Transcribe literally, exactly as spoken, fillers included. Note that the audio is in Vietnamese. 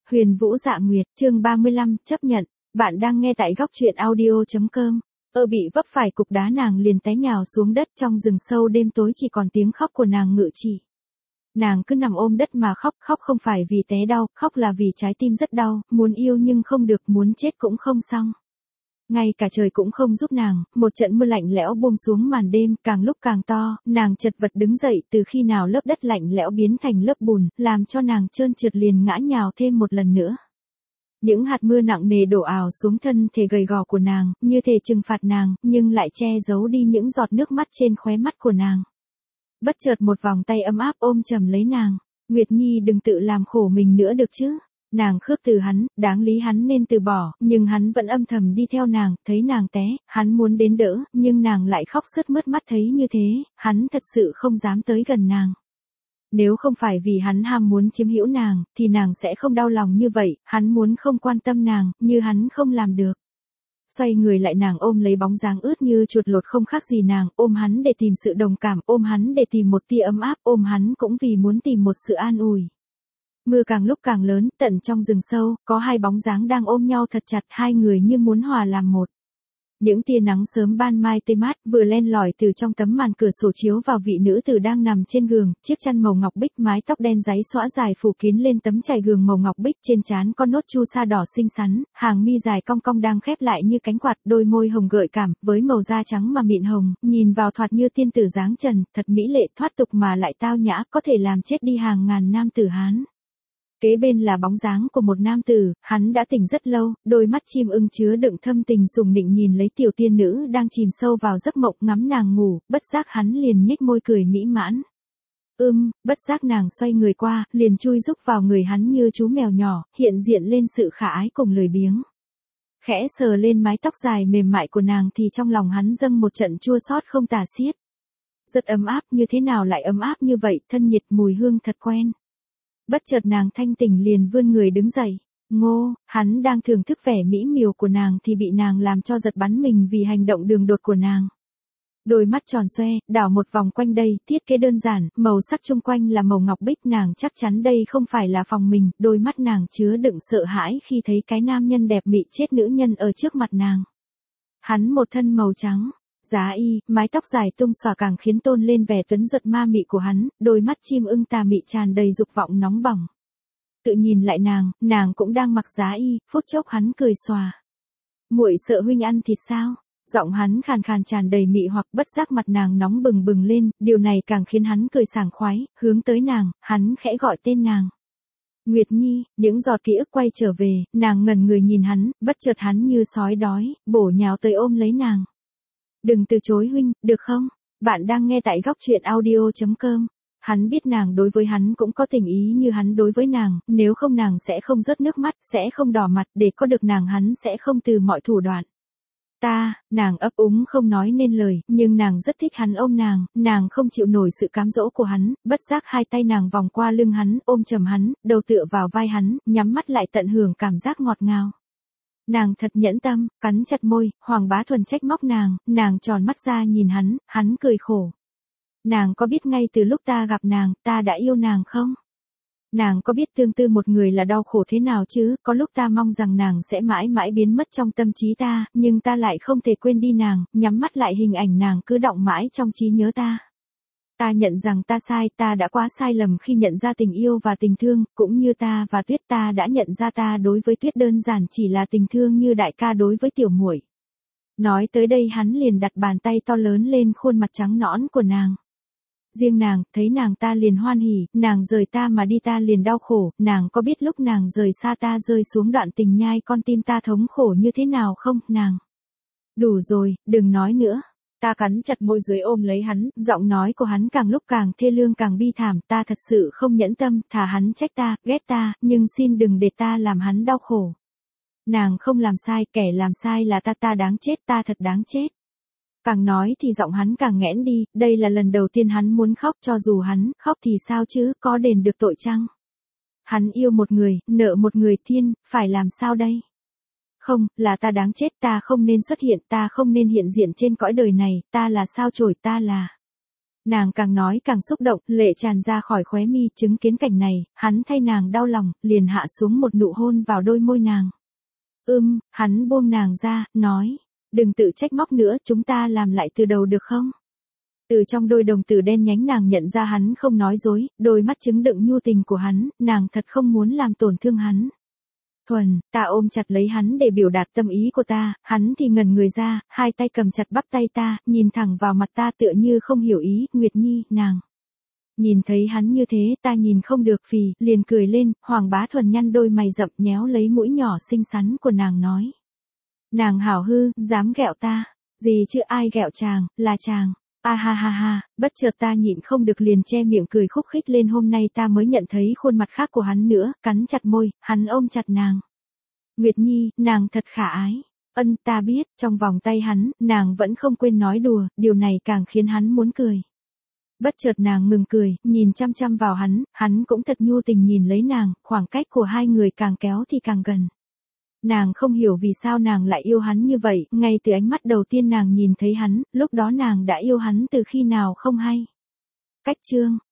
Huyền Vũ Dạ Nguyệt, chương ba mươi lăm, chấp nhận. Bạn đang nghe tại góc truyện audio chấm com. Ơ bị vấp phải cục đá nàng liền té nhào xuống đất, trong rừng sâu đêm tối chỉ còn tiếng khóc của nàng ngự trị. Nàng cứ nằm ôm đất mà khóc, khóc không phải vì té đau, khóc là vì trái tim rất đau, muốn yêu nhưng không được, muốn chết cũng không xong. Ngay cả trời cũng không giúp nàng, một trận mưa lạnh lẽo buông xuống màn đêm, càng lúc càng to, nàng chật vật đứng dậy, từ khi nào lớp đất lạnh lẽo biến thành lớp bùn, làm cho nàng trơn trượt liền ngã nhào thêm một lần nữa. Những hạt mưa nặng nề đổ ào xuống thân thể gầy gò của nàng, như thể trừng phạt nàng, nhưng lại che giấu đi những giọt nước mắt trên khóe mắt của nàng. Bất chợt một vòng tay ấm áp ôm chầm lấy nàng. Nguyệt Nhi, đừng tự làm khổ mình nữa được chứ. Nàng khước từ hắn, đáng lý hắn nên từ bỏ, nhưng hắn vẫn âm thầm đi theo nàng, thấy nàng té, hắn muốn đến đỡ, nhưng nàng lại khóc sướt mướt mắt thấy như thế, hắn thật sự không dám tới gần nàng. Nếu không phải vì hắn ham muốn chiếm hữu nàng, thì nàng sẽ không đau lòng như vậy, hắn muốn không quan tâm nàng, như hắn không làm được. Xoay người lại nàng ôm lấy bóng dáng ướt như chuột lột không khác gì nàng, ôm hắn để tìm sự đồng cảm, ôm hắn để tìm một tia ấm áp, ôm hắn cũng vì muốn tìm một sự an ủi. Mưa càng lúc càng lớn, tận trong rừng sâu, có hai bóng dáng đang ôm nhau thật chặt, hai người như muốn hòa làm một. Những tia nắng sớm ban mai tê mát, vừa len lỏi từ trong tấm màn cửa sổ chiếu vào vị nữ tử đang nằm trên giường, chiếc chăn màu ngọc bích, mái tóc đen dáy xõa dài phủ kín lên tấm trải giường màu ngọc bích, trên trán có nốt chu sa đỏ xinh xắn, hàng mi dài cong cong đang khép lại như cánh quạt, đôi môi hồng gợi cảm, với màu da trắng mà mịn hồng, nhìn vào thoạt như tiên tử dáng trần, thật mỹ lệ, thoát tục mà lại tao nhã, có thể làm chết đi hàng ngàn nam tử Hán. Kế bên là bóng dáng của một nam tử, hắn đã tỉnh rất lâu, đôi mắt chim ưng chứa đựng thâm tình sùng nịnh nhìn lấy tiểu tiên nữ đang chìm sâu vào giấc mộng, ngắm nàng ngủ, bất giác hắn liền nhếch môi cười mỹ mãn. Ưm, bất giác nàng xoay người qua, liền chui rúc vào người hắn như chú mèo nhỏ, hiện diện lên sự khả ái cùng lười biếng. Khẽ sờ lên mái tóc dài mềm mại của nàng thì trong lòng hắn dâng một trận chua xót không tả xiết. Rất ấm áp, như thế nào lại ấm áp như vậy, thân nhiệt mùi hương thật quen. Bất chợt nàng thanh tỉnh liền vươn người đứng dậy. Ngô, hắn đang thưởng thức vẻ mỹ miều của nàng thì bị nàng làm cho giật bắn mình vì hành động đường đột của nàng. Đôi mắt tròn xoe, đảo một vòng quanh đây, thiết kế đơn giản, màu sắc chung quanh là màu ngọc bích, nàng chắc chắn đây không phải là phòng mình, đôi mắt nàng chứa đựng sợ hãi khi thấy cái nam nhân đẹp mị chết nữ nhân ở trước mặt nàng. Hắn một thân màu trắng. Giá y, mái tóc dài tung xòa càng khiến tôn lên vẻ tuấn giật ma mị của hắn, đôi mắt chim ưng tà mị tràn đầy dục vọng nóng bỏng. Tự nhìn lại nàng, nàng cũng đang mặc giá y, phút chốc hắn cười xòa. Muội sợ huynh ăn thịt sao? Giọng hắn khàn khàn tràn đầy mị hoặc, bất giác mặt nàng nóng bừng bừng lên, điều này càng khiến hắn cười sảng khoái, hướng tới nàng, hắn khẽ gọi tên nàng. Nguyệt Nhi, những giọt ký ức quay trở về, nàng ngẩn người nhìn hắn, bất chợt hắn như sói đói, bổ nhào tới ôm lấy nàng. Đừng từ chối huynh, được không? Bạn đang nghe tại góc truyện audio chấm com. Hắn biết nàng đối với hắn cũng có tình ý như hắn đối với nàng, nếu không nàng sẽ không rớt nước mắt, sẽ không đỏ mặt, để có được nàng hắn sẽ không từ mọi thủ đoạn. Ta, nàng ấp úng không nói nên lời, nhưng nàng rất thích hắn ôm nàng, nàng không chịu nổi sự cám dỗ của hắn, bất giác hai tay nàng vòng qua lưng hắn, ôm chầm hắn, đầu tựa vào vai hắn, nhắm mắt lại tận hưởng cảm giác ngọt ngào. Nàng thật nhẫn tâm, cắn chặt môi, Hoàng Bá Thuần trách móc nàng, nàng tròn mắt ra nhìn hắn, hắn cười khổ. Nàng có biết ngay từ lúc ta gặp nàng, ta đã yêu nàng không? Nàng có biết tương tư một người là đau khổ thế nào chứ, có lúc ta mong rằng nàng sẽ mãi mãi biến mất trong tâm trí ta, nhưng ta lại không thể quên đi nàng, nhắm mắt lại hình ảnh nàng cứ đọng mãi trong trí nhớ ta. Ta nhận rằng ta sai, ta đã quá sai lầm khi nhận ra tình yêu và tình thương, cũng như ta và Tuyết, ta đã nhận ra ta đối với Tuyết đơn giản chỉ là tình thương như đại ca đối với tiểu muội. Nói tới đây hắn liền đặt bàn tay to lớn lên khuôn mặt trắng nõn của nàng. Riêng nàng, thấy nàng ta liền hoan hỉ, nàng rời ta mà đi ta liền đau khổ, nàng có biết lúc nàng rời xa ta rơi xuống đoạn tình nhai con tim ta thống khổ như thế nào không, nàng? Đủ rồi, đừng nói nữa. Ta cắn chặt môi dưới ôm lấy hắn, giọng nói của hắn càng lúc càng thê lương càng bi thảm, ta thật sự không nhẫn tâm, thà hắn trách ta, ghét ta, nhưng xin đừng để ta làm hắn đau khổ. Nàng không làm sai, kẻ làm sai là ta, ta đáng chết, ta thật đáng chết. Càng nói thì giọng hắn càng nghẽn đi, đây là lần đầu tiên hắn muốn khóc, cho dù hắn khóc thì sao chứ, có đền được tội chăng? Hắn yêu một người, nợ một người, thiên, phải làm sao đây? Không, là ta đáng chết, ta không nên xuất hiện, ta không nên hiện diện trên cõi đời này, ta là sao chổi, ta là. Nàng càng nói càng xúc động, lệ tràn ra khỏi khóe mi, chứng kiến cảnh này, hắn thay nàng đau lòng, liền hạ xuống một nụ hôn vào đôi môi nàng. Ưm, hắn buông nàng ra, nói, đừng tự trách móc nữa, chúng ta làm lại từ đầu được không? Từ trong đôi đồng tử đen nhánh nàng nhận ra hắn không nói dối, đôi mắt chứng đựng nhu tình của hắn, nàng thật không muốn làm tổn thương hắn. Thuần, ta ôm chặt lấy hắn để biểu đạt tâm ý của ta, hắn thì ngẩn người ra, hai tay cầm chặt bắp tay ta, nhìn thẳng vào mặt ta tựa như không hiểu ý, Nguyệt Nhi, nàng. Nhìn thấy hắn như thế, ta nhìn không được phì, liền cười lên, Hoàng Bá Thuần nhăn đôi mày rậm nhéo lấy mũi nhỏ xinh xắn của nàng nói. Nàng hảo hư, dám ghẹo ta, gì chứ ai ghẹo chàng, là chàng. A ha ha ha, bất chợt ta nhịn không được liền che miệng cười khúc khích lên, hôm nay ta mới nhận thấy khuôn mặt khác của hắn nữa, cắn chặt môi, hắn ôm chặt nàng. Nguyệt Nhi, nàng thật khả ái. Ân, ta biết, trong vòng tay hắn, nàng vẫn không quên nói đùa, điều này càng khiến hắn muốn cười. Bất chợt nàng ngừng cười, nhìn chăm chăm vào hắn, hắn cũng thật nhu tình nhìn lấy nàng, khoảng cách của hai người càng kéo thì càng gần. Nàng không hiểu vì sao nàng lại yêu hắn như vậy, ngay từ ánh mắt đầu tiên nàng nhìn thấy hắn, lúc đó nàng đã yêu hắn từ khi nào không hay. Cách chương